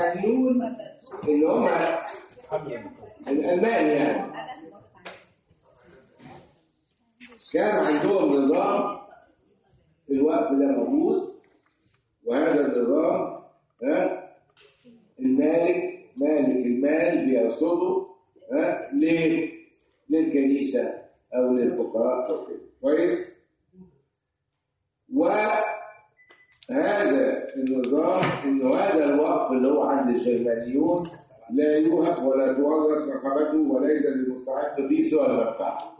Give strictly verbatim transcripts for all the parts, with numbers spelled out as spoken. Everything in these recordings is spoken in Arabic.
الجرمانيون اللي هم الألمان يعني كان عندهم نظام الوقف ده موجود، وهذا النظام ها المالك مالك المال بيرصده ها ليه؟ للكنيسة أو للفقراء أو كده كويس. وهذا النظام إنه هذا الوقف اللي هو عند الجرمانيون لا يوهب ولا تورث رقبته وليس للمستحق فيه سوى المنفعة.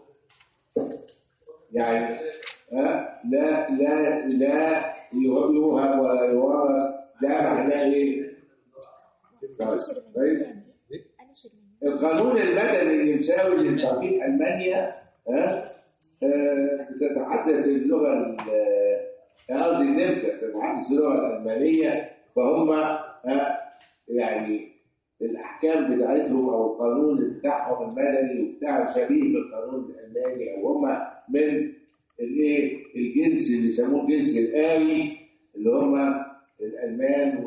يعني ها لا لا لا يوهب ولا يورث، ده معناه ايه؟ كويس. القانون المدني النمساوي اللي بتعطيه المانيا ها بتتحدث اللغه قصدي النمسا بتتحدث اللغه الالمانيه، فهم يعني الاحكام بتاعتهم او القانون بتاعهم المدني وبتاع شبيه بالقانون الالماني، او هم من الايه الجنس اللي يسموه الجنس الآلي اللي هم الالمان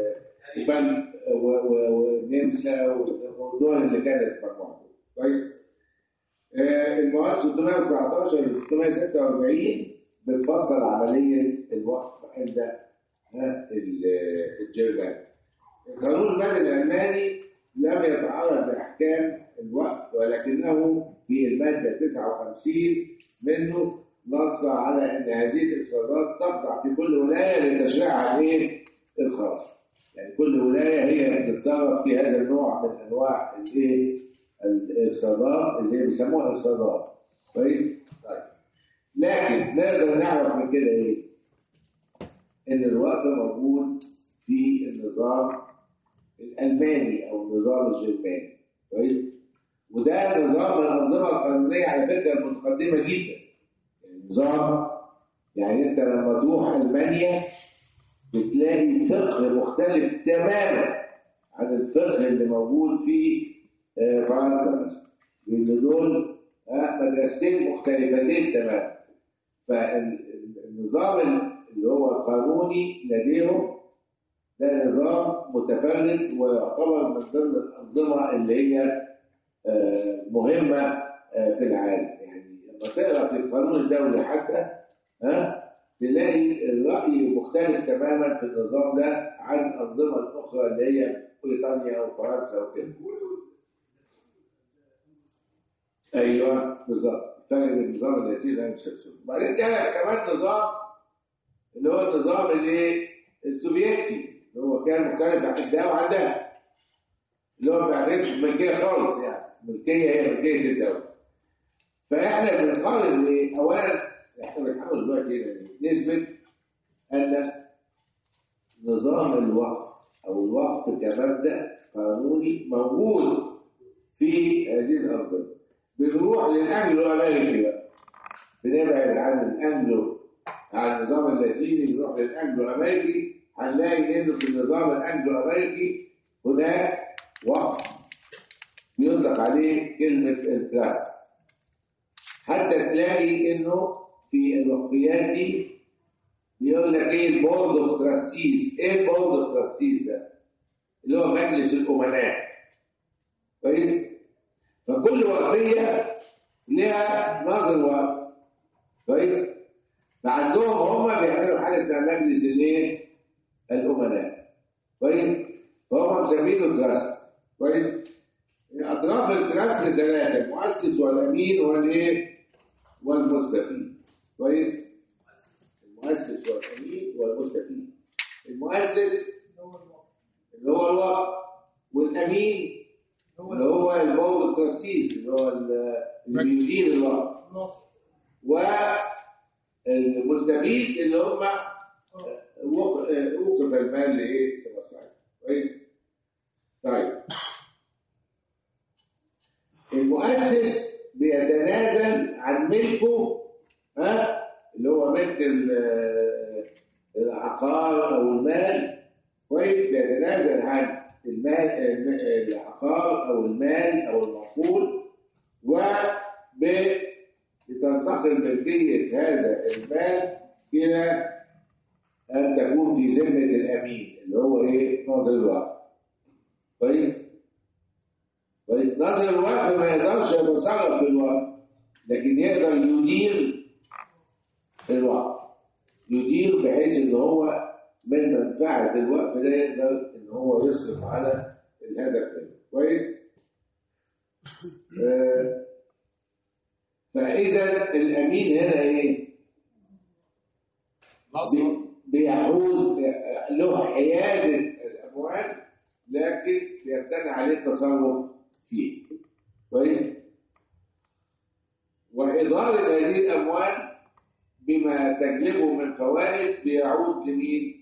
والنمسا والدول اللي كانت مجموعه كويس. المواد ستمائة وتسعتاشر ل ستمائة وستة وأربعين بتفصل عمليه الوقف عند الجرمان. القانون المدني الالماني لم يتعرض لاحكام الوقف، ولكنه في الماده تسعة وخمسين منه نص على ان هذه الاقتصادات تخضع في كل ولايه لتشريعها الايه الخاص. يعني كل ولايه هي بتتصرف في هذا النوع من انواع الايه الاقتصادات اللي هي بيسموها اقتصادات كويس. طيب لكن نقدر نعرف من كده ايه؟ ان الوقف موجود في النظام الالماني او النظام الجرماني كويس. وده نظام من الانظمه القانونيه على فكره متقدمه جدا. النظام يعني انت لما تروح المانيا بتلاقي فقه مختلف تماما عن الفقه اللي موجود في فرنسا مثلا، لان دول مدرستين مختلفتين تماما. فالنظام اللي هو القانوني لديهم ده نظام متفرد ويعتبر من ضمن الانظمه اللي هي مهمه في العالم. يعني لما تقرا في القانون الدولي حتى ها تلاقي الراي مختلف تماما في النظام ده عن الانظمه الاخرى اللي هي بريطانيا وفرنسا وكده. ايوه بالظبط، فرق النظام اللاتيني والانجلو. بعدين جاء كمان نظام اللي هو النظام الايه السوفيتي اللي هو كان مختلف عن ده وعن ده، اللي هو ما بيعترفش بالملكيه خالص. يعني الملكيه هي ملكيه الدوله. فاحنا بنقارن ايه؟ اولا احنا بنحاول دلوقتي نثبت ان نظام الوقف او الوقف كمبدا قانوني موجود في هذه الانظمه. بنروح للانجلو امريكي بقى، بنبعد عن الانجلو عن النظام اللاتيني نروح للانجلو امريكي، هنلاقي انه في النظام الانجلو امريكي هناك وقف يطلق عليه كلمه التراست. حتى تلاقي انه في الوقفيات دي بيقول لك ايه البورد اوف تراستيز. ايه البورد اوف تراستيز ده؟ اللي هو مجلس الامناء كويس. فكل وقفيه لها نظر وقف كويس. فعندهم هم بيعملوا حاجه اسمها مجلس الايه الامناء كويس. فهم مسمينه تراست كويس. اطراف التراست ثلاثه: المؤسس والامين والايه والمستفيد كويس. المؤسس والامين والمستفيد. المؤسس اللي هو الوقف، والامين اللي هو البورد تراستيز اللي هو اللي بيدير الوقف، والمستفيد اللي هم وقف المال لايه لمصلحته كويس. طيب المؤسس بيتنازل عن ملكه ها اللي هو ملك العقار او المال كويس. بيتنازل عن المال العقار او المال او المعقول، وبتنتقل ملكيه هذا المال الى ان تكون في ذمه الامين اللي هو ايه ناظر الوقف كويس؟ كويس؟ ناظر الوقف ما يقدرش يتصرف في الوقف، لكن يقدر يدير الوقف، يدير بحيث ان هو من منفعه الوقف ده يقدر ان هو يصرف على الهدف ده. كويس؟ آه فاذا الامين هنا ايه؟ بيحوز له حيازه الاموال، لكن بيمتنع عليه التصرف فيه. كويس؟ واداره هذه الاموال بما تجلبه من فوائد بيعود لمين؟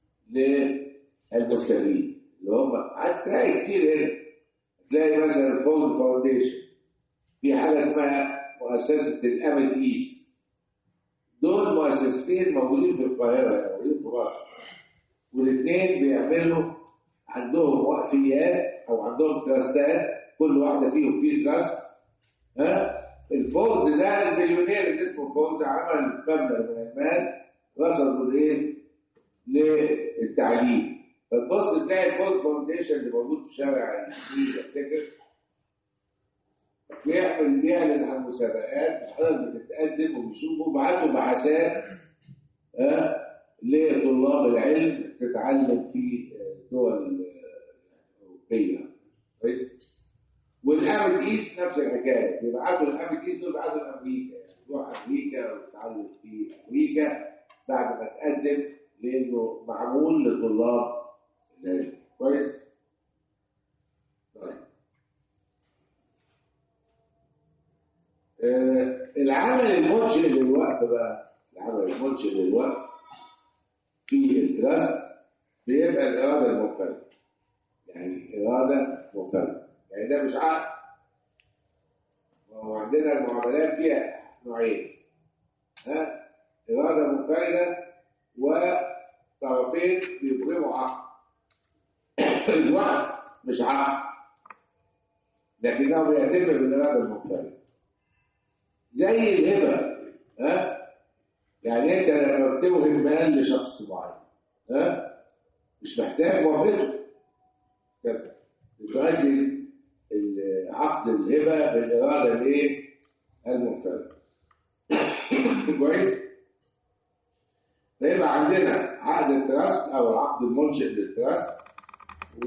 للمستفيد اللي هم هتلاقي كتير هنا. تلاقي مثلا فولد فاونديشن، في حاجه اسمها مؤسسه الامل ايست. دول مؤسستين موجودين في القاهره، موجودين في مصر، والاثنين بيعملوا عندهم وقفيات او عندهم تراستات، كل واحده فيهم فيه تراست. ها الفورد ده المليونير اللي اسمه فورد عمل مبلغ من المال رصده لايه؟ للتعليم. فتبص تلاقي الفورد فاونديشن اللي موجود في شارع النيل افتكر بيعمل بيعلن عن مسابقات، الحضر بتتقدم وبيشوفوا بعتوا بعثات ها لطلاب العلم تتعلم في الدول الاوروبيه. كويس؟ والامل ايست نفس الحكايه، بيبعتوا الامل ايست دول بيبعتوا لامريكا، يعني تروح امريكا وتتعلم في امريكا بعد ما تقدم، لانه معمول لطلاب العلم. كويس؟ طيب آه العمل المنشئ للوقف بقى، العمل المنشئ للوقف في التراست بيبقى الاراده المنفرده، يعني اراده منفرده، يعني ده مش عقد. وعندنا المعاملات فيها نوعين، ها اراده منفرده وطرفين بيبرموا عقد. الوقف مش عقد، لكنه بيتم بالاراده المنفرده زي الهبه. ها يعني انت لما بتوهب مال لشخص معين ها مش محتاج موافقته، بتؤدي عقد الهبه بالاراده الايه؟ المنفرده. كويس؟ فيبقى عندنا عقد التراست او العقد المنشئ للتراست، و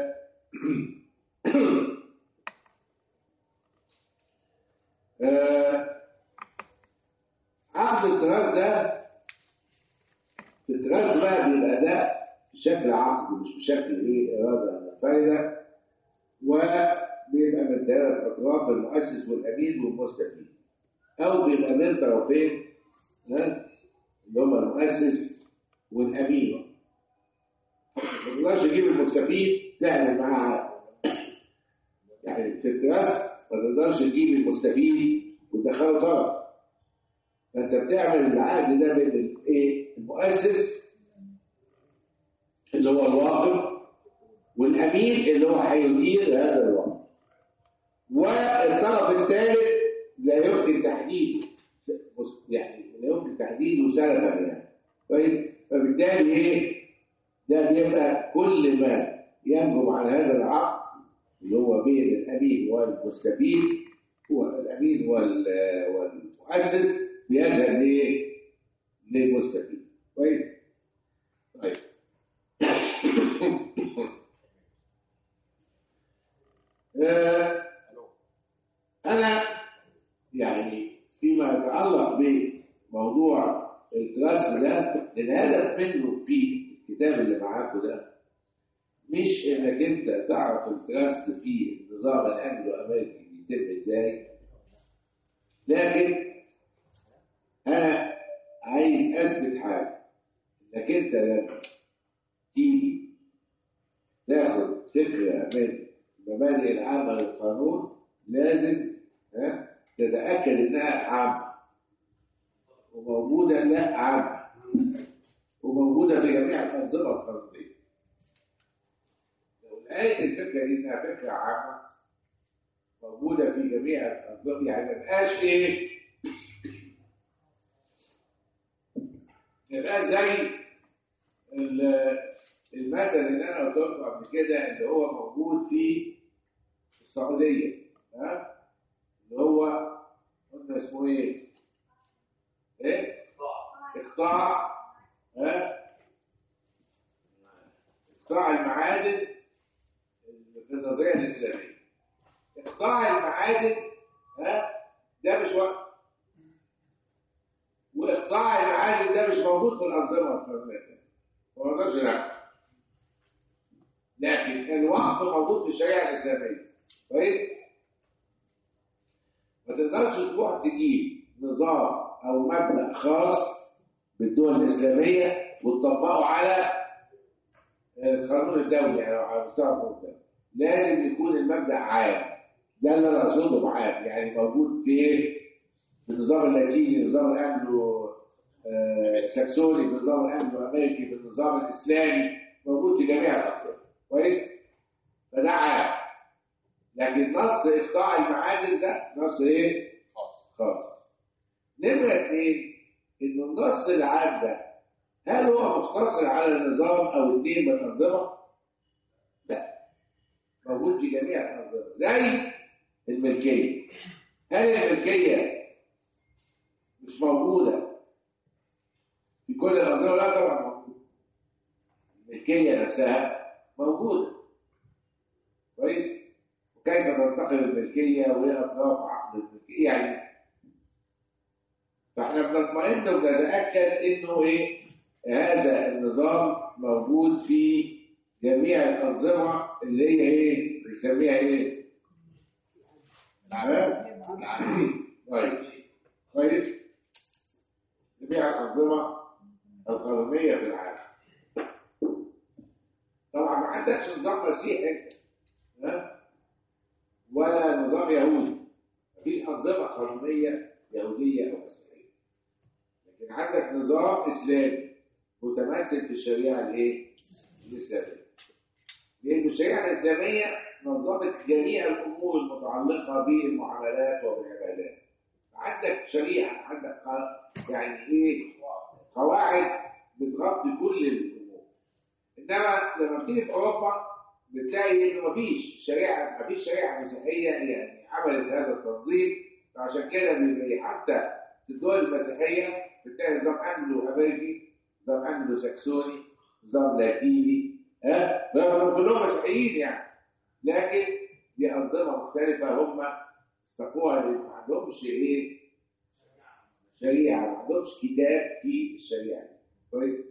عقد التراست ده في التراست بقى بيبقى ده بشكل عقد مش بشكل ايه؟ اراده منفرده، وبيبقى من ثلاث اطراف، المؤسس والامين والمستفيد، او بيبقى من طرفين ها اللي هم المؤسس والامين. ما تقدرش تجيب المستفيد تعمل معاه يعني في التراست، ما تقدرش تجيب المستفيد وتدخله طرف. فانت بتعمل العقد ده بين الايه؟ المؤسس اللي هو الواقف، والامين اللي هو هيدير هذا الوقف، والطرف الثالث لا يمكن تحديده، يعني لا يمكن تحديده سلفا يعني. طيب فبالتالي ايه؟ ده بيبقى كل ما ينجم عن هذا العقد اللي هو بين الامين والمستفيد، هو الامين والمؤسس، بيذهب لايه؟ للمستفيد. كويس؟ طيب آه انا يعني فيما يتعلق بموضوع التراست ده، الهدف منه في الكتاب اللي معاكم ده مش انك انت تعرف التراست في النظام الانجلو امريكي بيتم ازاي، لكن انا عايز اثبت حاجه، انك انت لما تيجي تاخد فكره من المبادئ العامه للقانون لازم ها تتاكد انها عامه وموجوده، لا عامه وموجوده في جميع الانظمه القانونيه. لو لقيت الفكره دي انها فكره عامه موجوده في جميع الانظمه، يعني ما تبقاش ايه؟ تبقى زي المثل اللي انا قلت لكم قبل كده اللي هو موجود في السعوديه، ها، اللي هو قلنا اسمه ايه؟ ايه؟ اقطاع، ها؟ اقطاع المعادن في النظريه الاسلاميه. اقطاع المعادن، ها، ده مش وقت، واقطاع المعادن ده مش موجود في الانظمه القانونيه، ما نقدرش نعمل. لكن الوقف موجود في الشريعه الاسلاميه، كويس؟ ما تقدرش تروح تجيب نظام او مبدا خاص بالدول الاسلاميه وتطبقه على القانون الدولي، يعني على مستوى القانون الدولي. لازم يكون المبدا عام. ده اللي انا اقصده بعام، يعني موجود في في النظام اللاتيني، النظام الانجلو ساكسوني، في النظام الانجلو امريكي، في النظام الاسلامي، موجود في جميع الانظمه، كويس؟ فده عام. لكن نص اقطاع المعادن ده نص ايه؟ خاص. نمره اثنين، انه النص العام ده هل هو مقتصر على نظام او اثنين من الانظمه؟ لا، موجود في جميع الانظمه. زي الملكيه. هل الملكيه مش موجوده في كل الانظمه؟ لا طبعا موجوده. الملكيه نفسها موجوده، كويس؟ وكيف تنتقل الملكيه وايه اطراف عقد الملكيه، يعني فاحنا بنطمئن وبنتاكد انه ايه؟ هذا النظام موجود في جميع الانظمه اللي هي ايه؟ بنسميها ايه؟ العالم العالمين. طيب، كويس؟ جميع الانظمه القانونيه في العالم. طبعا ما عندكش نظام مسيحي انت، ها؟ ولا نظام يهودي. في انظمه قانونيه يهوديه او مسيحيه، لكن عندك نظام اسلامي متمثل في الشريعه الايه؟ الاسلاميه. لان الشريعه الاسلاميه نظمت جميع الامور المتعلقه بالمعاملات وبالعبادات. عندك شريعه، عندك يعني ايه؟ قواعد بتغطي كل الامور. انما لما بتيجي في اوروبا بتلاقي انه مفيش شريعه، مفيش شريعه مسيحيه يعني عملت هذا التنظيم. فعشان كده بيبقى حتى في الدول المسيحيه بتلاقي نظام انجلو امريكي، نظام انجلو ساكسوني، نظام لاتيني، ها؟ رغم كلهم مسيحيين يعني، لكن دي انظمه مختلفه هم استقوها لان ما عندهمش ايه؟ شريعه، ما عندهمش كتاب في الشريعه، كويس؟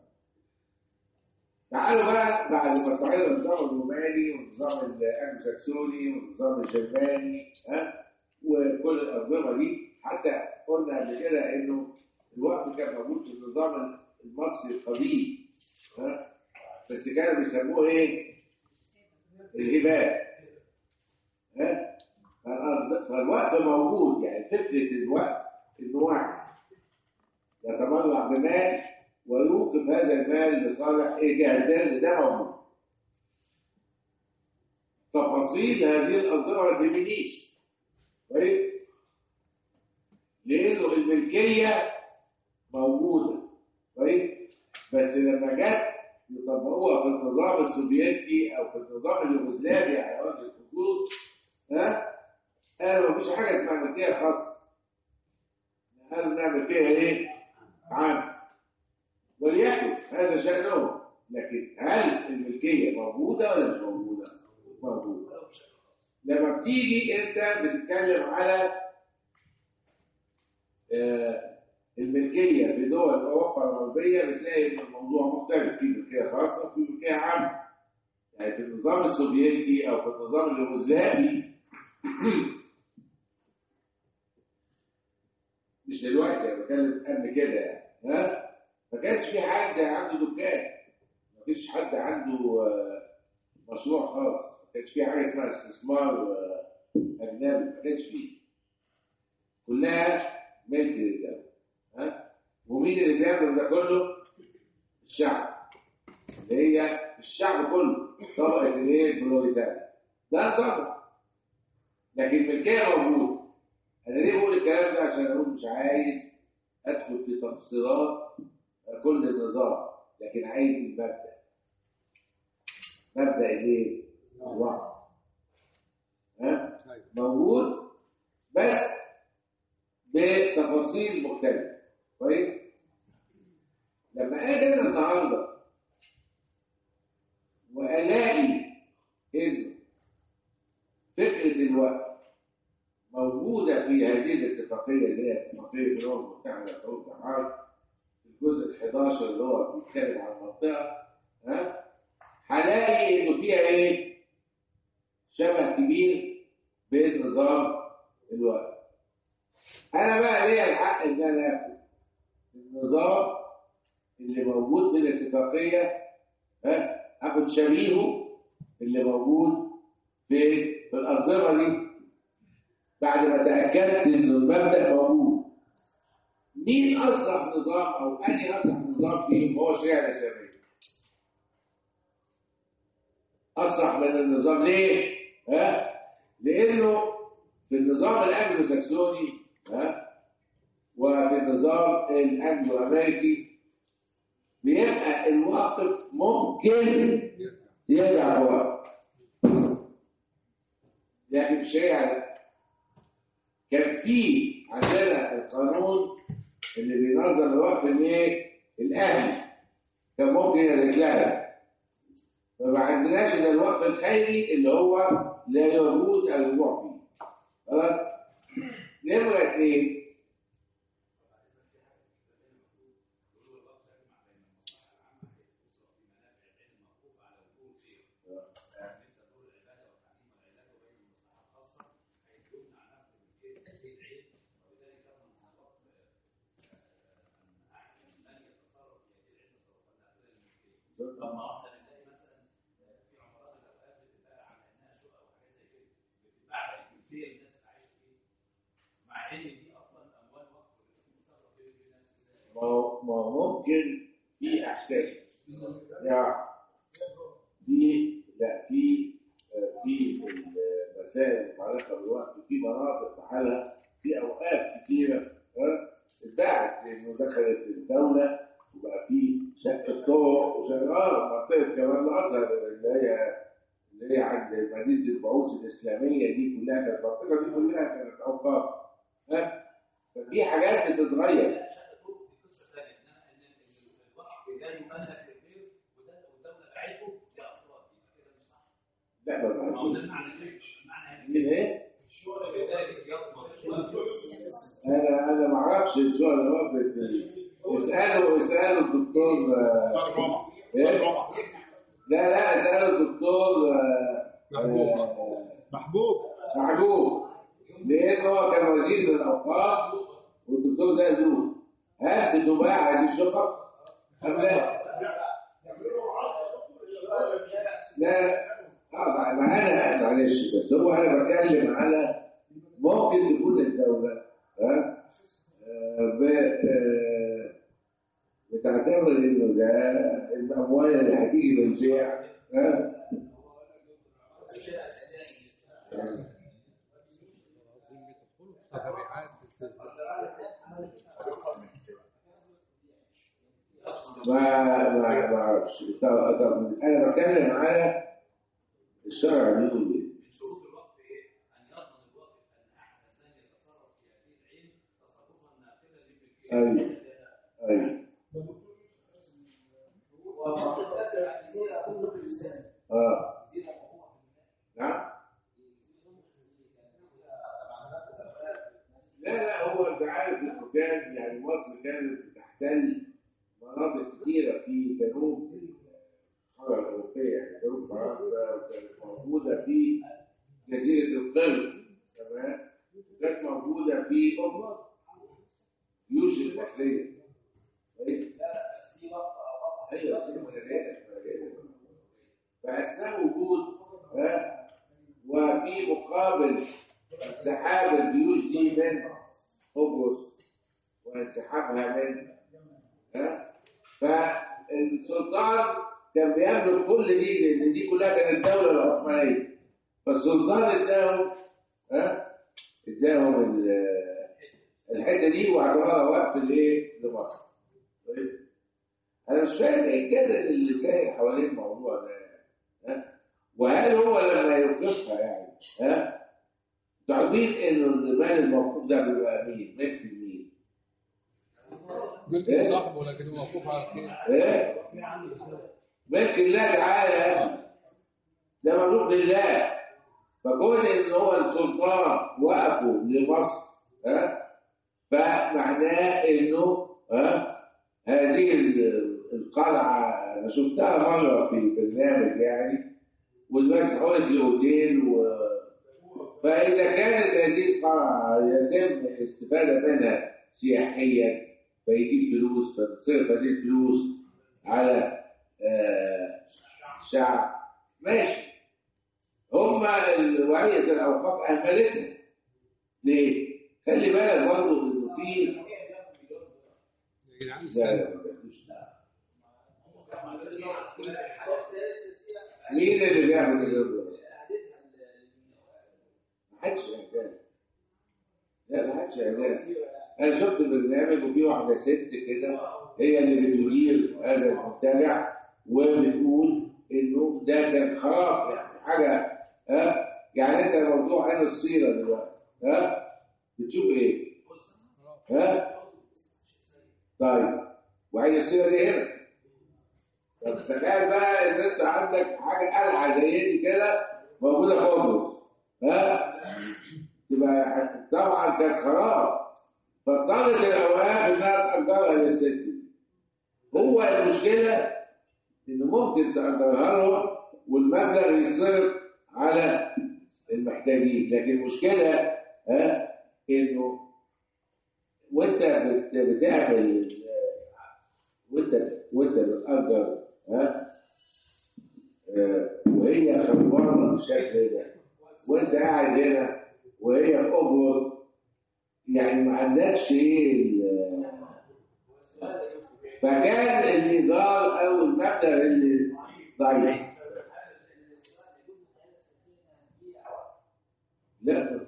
تعالوا بقى بعد ما استعرضنا النظام الروماني والنظام الانجلو-ساكسوني والنظام الجرماني، ها، وكل الانظمه دي، حتى قلنا قبل كده انه الوقت كان موجود في النظام المصري القديم، ها، بس كانوا بيسموه ايه؟ الهبات، ها. فالوقت موجود، يعني فكره الوقت انه واحد يتمرع بمال ويوقف هذا المال لصالح ايه؟ جهه، ده موجود. تفاصيل هذه الانظمه ما تهمنيش، كويس؟ لانه الملكيه موجوده، كويس؟ بس لما جت يطبقوها في النظام السوفيتي او في النظام اليوغوسلافي على وجه الخصوص، ها، قالوا مفيش حاجه اسمها ملكيه خاصه، قالوا انها ملكيه ايه؟ عامه. وليكن هذا شأنهم، لكن هل الملكيه موجوده ولا مش موجوده؟ موجوده. لما بتيجي انت بتتكلم على آه الملكيه في دول اوروبا الغربيه، بتلاقي ان الموضوع مختلف، في ملكيه خاصه وفي ملكيه عامه. يعني في النظام السوفيتي او في النظام اليوغوسلافي مش دلوقتي، انا بتكلم قبل كده يعني، ها، ما كانش في حد عنده دكان، ما فيش حد عنده مشروع خاص، ما كانش في حاجه اسمها استثمار اجنبي، ما كانش فيه، كلها ملك للدوله، ها. ومين اللي بيعمل ده كله؟ الشعب، اللي هي الشعب كله، طبقه الايه؟ البروليتاريا، ده طبعا. لكن الملكيه موجوده. انا ليه بقول الكلام ده؟ عشان اقول مش عايز ادخل في تفصيلات كل النظام، لكن عايز المبدا. مبدأ الايه؟ الوقف. ها؟ موجود بس بتفاصيل مختلفة. كويس؟ لما اجي انا النهارده والاقي ان فكره الوقف موجوده في هذه الاتفاقيه اللي هي اتفاقيه الامم المتحده لحقوق العالم في الجزء الحداشر اللي هو بيتكلم عن المنطقه، ها، هلاقي انه فيها ايه؟ شبه كبير بين نظام الوقف. انا بقى ليا الحق ان انا اخد النظام اللي موجود في الاتفاقيه، ها، اخد شبيهه اللي موجود في في الانظمه دي بعد ما تاكدت ان المبدا موجود. مين اصلح نظام او انهي اصلح نظام فيهم هو الشريعه الاسلاميه. اصلح من النظام ليه؟ ها؟ لانه في النظام الانجلو ساكسوني، ها، وفي النظام الانجلو امريكي بيبقى الواقف ممكن يرجع في وقت، لكن في الشريعه لا. كان في عندنا القانون اللي بينظم الوقف الايه؟ الاهلي كان ممكن يتلغى، فما عندناش الا الوقف الخيري اللي هو لا يجوز الرجوع فيه. خلاص؟ نمرة اثنين، لما واحده بنلاقي مثلا في عمارات الاوقاف بتتباع على انها شقق وحاجات زي كده، بتتباع بكتير الناس اللي عايشه فيها، مع ان دي اصلا اموال وقف مستغرق بين الناس. ما هو ما هو ممكن في احكام يعني في لا في في المسائل المتعلقه بالوقف في مناطق بحالها، في اوقاف كثيره اتباعت لانه دخلت الدوله وبقى في شق الطرق وشغال منطقه كمان الازهر اللي هي اللي هي عند مدينه البعوث الاسلاميه دي كلها، كانت المنطقه دي كلها كانت اوقاف. ها؟ ففي حاجات بتتغير. لا يملك للغير والدوله باعته لافراد، يبقى كده مش صح. لا ما ما هو ده معنى معنى من ايه؟ الشغل بذلك يضمن. انا انا ما اعرفش الشغل اللي هو اساله اساله الدكتور ايه؟ لا لا اساله الدكتور محبوب محبوب محبوب لانه هو كان وزير الاوقاف والدكتور زازون. هل بتباع هذه الشقق أم لا؟ لا اه ما انا معلش، بس هو انا بتكلم على ممكن تكون الدوله ها بتعتبر انه ده الاموال اللي هتيجي بالبيع ها ما ما ما اعرفش. انا بتكلم على الشرع بيقول ايه. من شروط الوقف ايه؟ ان يضمن الوقف ان احد اثنين يتصرف في هذه العين تصرفا ناقلا للملكيه. ايوه ايوه اه نعم. لا لا هو انت عارف انه كان يعني مصر كانت بتحتل مناطق كثيره في جنوب القاره الاوروبيه، يعني جنوب فرنسا، وكانت موجوده في جزيره القرم، تمام، وكانت موجوده في ام جيوش المصريه. كويس؟ لا لا بس دي وقفه او ايوه فاثناء وجود ها وفي مقابل انسحاب الجيوش دي من قبرص وانسحابها من ها فالسلطان كان بيملك كل دي، لان دي كلها كانت الدوله العثمانيه، فالسلطان اداهم ها اداهم الحته دي واعتبرها وقف الايه لمصر. انا مش فاهم ايه الجدل اللي ساير حوالين الموضوع ده ها وهل هو لما يوقفها يعني ها تعرفين انه المال الموقوف ده بيبقى مين؟ ملك مين؟ ملك إيه؟ صاحبه لكن هو موقوف على خير. ايه؟ ملك الله تعالى، ده مملوك لله. فكون ان هو السلطان وقفوا لمصر ها فمعناه انه ها هذه القلعه انا شفتها مره في برنامج يعني، ودلوقتي اتحولت لاوتيل و... فاذا كانت هذه القلعه يتم الاستفاده منها سياحيا فيجيب فلوس فتصرف هذه الفلوس على آه شعب ماشي. هم وعية الأوقاف أهملتها ليه؟ خلي بالك برضه إنه في يا جدعان لا لا ما بيعملوش. مين اللي بيعمل الربا؟ ما حدش يعمل. لا ما حدش يعمل. أنا شفت برنامج وفي واحدة ست كده هي اللي بتدير هذا المنتجع وبتقول إنه ده كان خراب يعني حاجة ها يعني أنت موضوع عين الصيرة دلوقتي ها بتشوف إيه؟ ها؟ طيب وعين الصيرة دي هنا. طب تخيل بقى إن أنت عندك حاجة قلعة زي دي كده موجودة في قبرص ها؟ تبقى طبعا كانت خراب. فاضطرت الأوقاف إنها تأجرها للست دي. هو المشكلة إنه ممكن تأجرها له والمبلغ يتصرف على المحتاجين، لكن المشكلة ها إنه وأنت بتعمل وأنت وأنت بتأجر ها وهي خربانة بالشكل ده وأنت قاعد هنا وهي في قبرص يعني ما عندكش ايه فكان الايجار او المبلغ اللي ضعيف. لا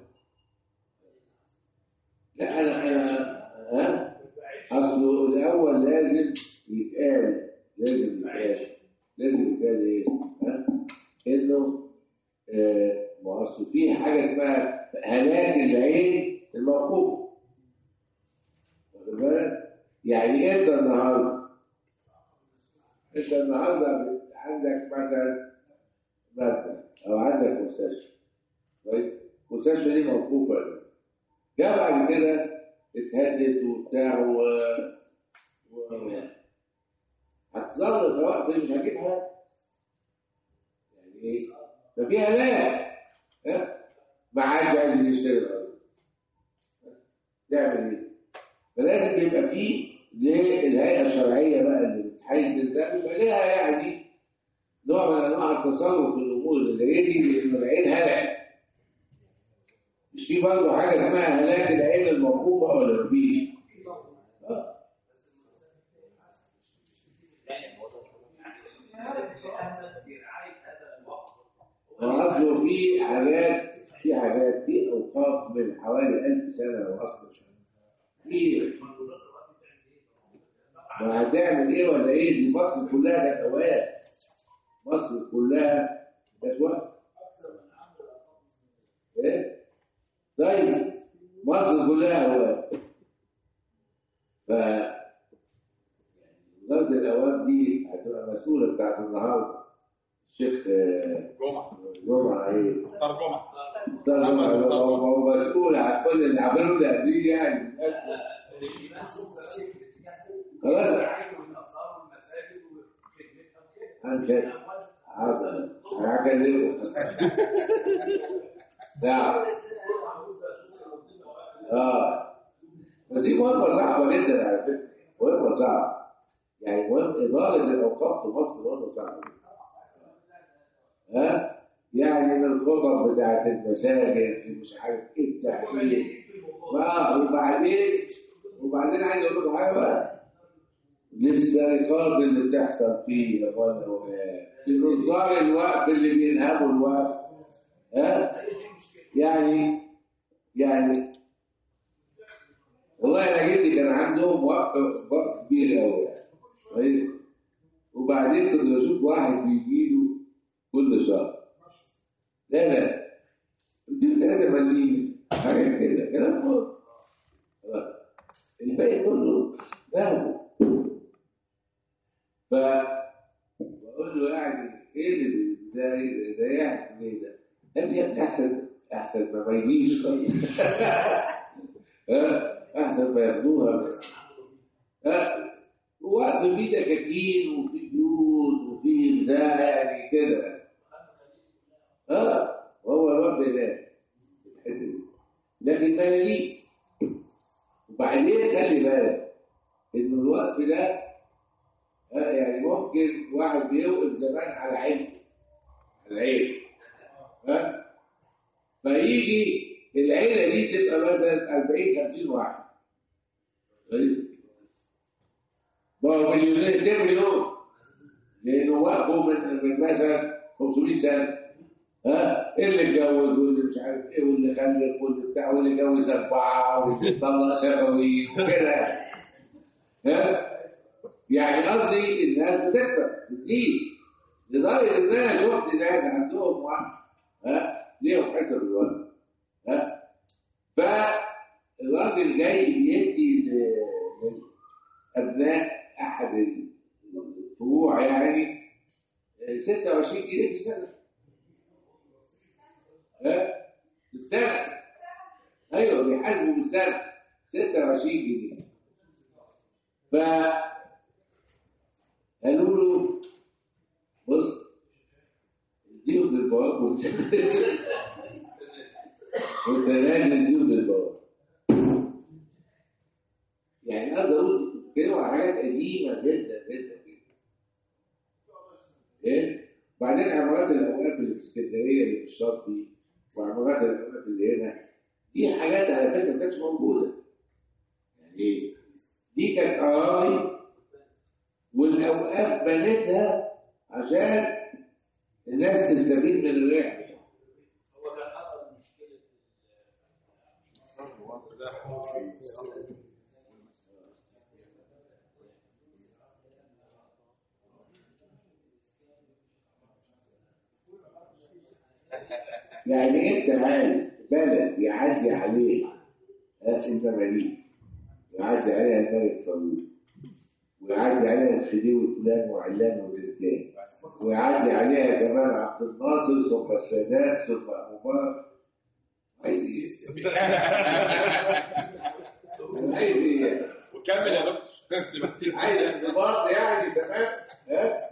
لا انا انا ها اصله الاول لازم يتقال لازم يتقال لازم يتقال ايه ها انه آه ما اصله في حاجه اسمها هلاك العين الموقوف. واخد بالك؟ يعني انت النهارده انت النهارده عندك مثلا مبنى او عندك مستشفى كويس؟ المستشفى دي موقوفه جاء بعد كده اتهدت وبتاع و, و... هتظل الوقت مش هجيب حاجه يعني ايه؟ ففي هلاك ها؟ ما عادش عايز يشتري الارض تعمل ايه؟ فلازم يبقى فيه للهيئه الشرعيه بقى اللي بتحدد ده يبقى لها يعني نوع من انواع التصرف في الامور اللي زي دي لان العين هلك. مش في برضه حاجه اسمها هلاك العين الموقوفه ولا مفيش؟ اه واصله في حاجات في حاجات في اوقاف من حوالي ألف سنه واصله في ما هتعمل ايه ولا ايه؟ دي مصر كلها كانت اوقات مصر كلها كانت وقت ايه؟ طيب مصر كلها اوقات ف وزاره الاوقاف دي هتبقى مسؤوله بتاعت النهارده الشيخ جمعه جمعه ايه؟ مختار جمعه مختار جمعه هو مسؤول عن كل اللي عملوه ده دي يعني خلاص انت حاضر هكلمه نعم اه دي مهمه صعبه جدا على فكره مهمه صعبه يعني اداره الاوقاف في مصر مهمه صعبه ها يعني من الخطط بتاعت المساجد مش عارف ايه التحليل وبعدين وبعدين عايز اقول لكم حاجه بقى للسرقات اللي بتحصل فيه يا اخوانا لنظار الوقت اللي بينهبوا الوقت ها يعني يعني والله انا جدي كان عندهم وقت وقت كبير قوي يعني وبعدين كنت بشوف واحد بيجي له كل شهر لا لا دي ثلاثة مليم حاجة كده كلام فاضي. خلاص. الباقي كله ذهب. فبقول له يعني ايه اللي بيضايق- بيضايقك ليه ده؟ قال لي يا ابني احسن احسن ما بيجيش خالص. ها؟ احسن ما ياخدوها بس. ها؟ وقت فيه دكاكين وفيه بيوت وفيه بتاع يعني كده. اه هو الوقت ده الحته دي لكن ملاليم. وبعدين خلي بالك ان الوقت ده آه، يعني ممكن واحد بيوقف زمان على عين على عين ها فيجي العيله دي تبقى مثلا أربعين خمسين واحد. طيب ما هو مليونين كام مليون لانه وقفوا من من مثلا خمسمائة سنه. ها اللي اتجوز واللي مش عارف ايه واللي خلف واللي بتاع واللي اتجوز اربعه واللي طلق شفوي وكده. ها يعني قصدي الناس بتكبر بتزيد لدرجه ان انا شفت ناس عندهم وقت ها ليهم حسب الوقت. ها فالراجل جاي بيدي ل- لابناء احد الفروع يعني ستة وعشرين جنيه في السنه. ها في السنه ايوه بيحاسبوا بالسنه ستة وعشرين جنيه. ف قالوا له بص اديهم للبواب وانت وانت نازل اديهم للبواب. يعني اقدر اقول بيتكلموا على حاجات قديمه جدا جدا جدا. ايه؟ وبعدين عمارات الاوقاف اللي في اسكندريه اللي في الشرقي وعمارات الاوقاف اللي هنا دي حاجات على فكره ما كانتش موجوده. يعني دي كانت اراضي والاوقاف بنتها عشان الناس تستفيد من الرحله. هو كان حصل مشكله يعني انت عايز بلد يعدي عليه المماليك ويعدي عليها الملك فاروق ويعدي عليها الخديوي فلان وعلان وتلتان ويعدي عليها كمان عبد الناصر ثم السادات ثم مبارك. عايز ايه؟ عايز ايه؟ وكمل يا دكتور. عايز انضباط يعني تمام. ها؟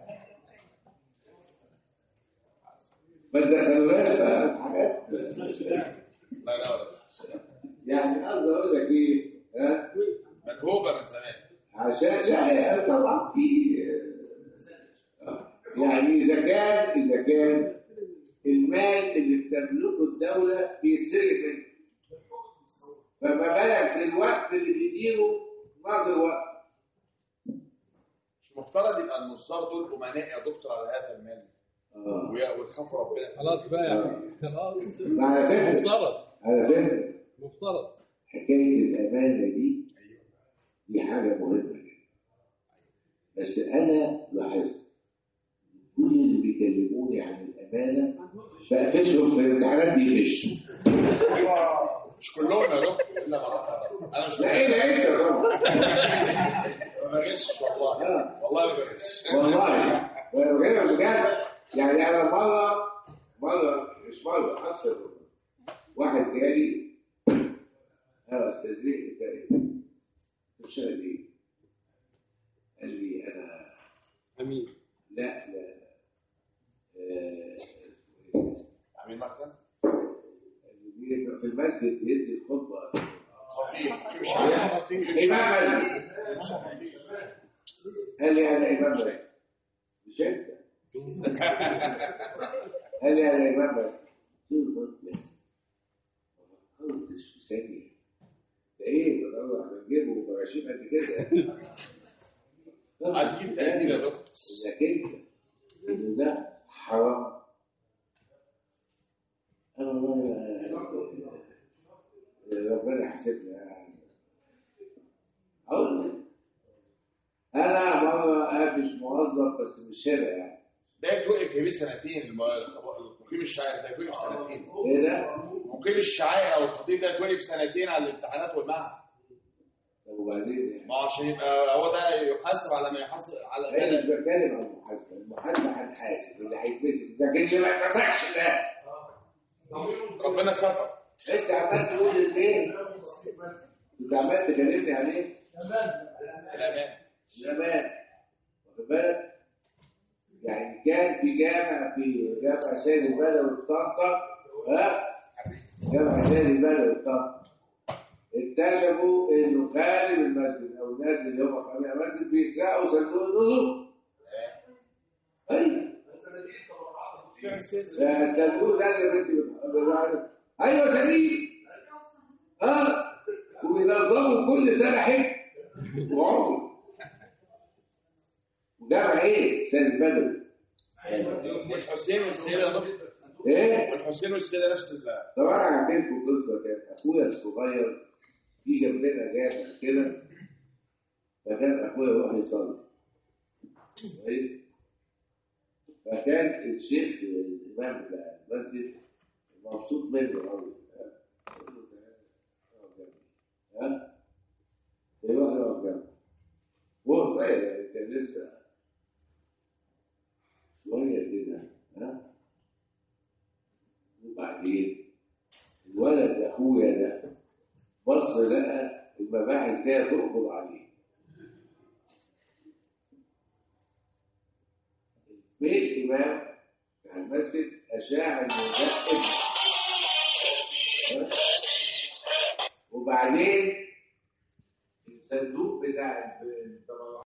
ما تدخلوناش بقى في حاجات لا لا يعني قصدي اقول لك ايه؟ ها؟ منهوبه من زمان. عشان لا يعني طبعا في يعني اذا كان اذا كان المال اللي بتملكه الدوله بيتسرق منه فما بالك بالوقت اللي بيديره ناظر وقت. مش مفترض يبقى النصار دول امناء يا دكتور على هذا المال اه ويا- ويخافوا ربنا. خلاص بقى يعني خلاص على فكره مفترض على فكره مفترض حكايه الامانه دي دي حاجه مهمه جدا. بس انا لاحظت كل اللي بيكلموني عن الامانه بقفشهم في الامتحانات دي غش. مش كلهم يا دكتور الا ما رحت. انا مش لا ايه ده انت طبعا ما بغش والله. آه. والله ما بغش. والله وغير بجد. يعني انا مره مره مش مره اكثر من مرة. واحد جالي اه استاذ ليه انت ايه؟ بتشتغل ايه؟ قال لي انا امين لا لا آه، عامل مخزن في المسجد بيدي الخطبه خطيب مش عارف. امام مسجد. قال لي انا امام مسجد مش انت. قال لي انا امام مسجد. قلت له طب ما فكرتش في ثانيه ده ايه بدور على جيبه وبغشيم قد كده. عايز تجيب تقدير يا دكتور. انك انت ان ده حرام. انا والله ربنا يحسبنا يعني. اقول لك انا مره قافش موظف بس مش هنا يعني ده يتوقف يا بيه سنتين. الم- المقيم الشعائر ده يتوقف سنتين. ايه ده؟ مقيم الشعائر او الخطيب ده يتوقف سنتين على الامتحانات والمعهد. طب وبعدين يعني؟ ما عشان يبقى هو ده يحاسب على ما يحاسب على انا مش بتكلم عن المحاسبه، المحاسبه هنحاسب اللي هيتمسك، لكن اللي ما اتمسكش ده ربنا ستر. انت عمال تقول ايه؟ انت عمال تكلمني عليه؟ الامان. زمان واخد بالك؟ يعني كان في جامع في جامع سيد البدوي في طنطا، ها؟ جامع سيد البدوي في طنطا اكتشفوا انه خارج المسجد او الناس اللي هم خارج المسجد بيسرقوا صندوق النظم. ايوه الصندوق ده اللي انت بتقول ايوه سليم. اه وبينظموا كل سنه حج وعمر. وجامع ايه؟ سيد البدوي. والحسين والسيده يا دكتور. ايه؟ والحسين والسيده نفس ال طبعا انا هحكي لكم قصه. كان اخويا الصغير في جنبنا جامع كده، فكان اخويا يروح يصلي كويس. فكان الشيخ الامام بتاع المسجد مبسوط منه قوي، ها؟ يروح يقعد جنبه وهو صغير يعني، كان لسه شويه كده، ها؟ وبعدين الولد اخويا ده بص لقى المباحث جايه تقبض عليه. بيت الامام بتاع المسجد اشاع ان ده ابنه. وبعدين الصندوق بتاع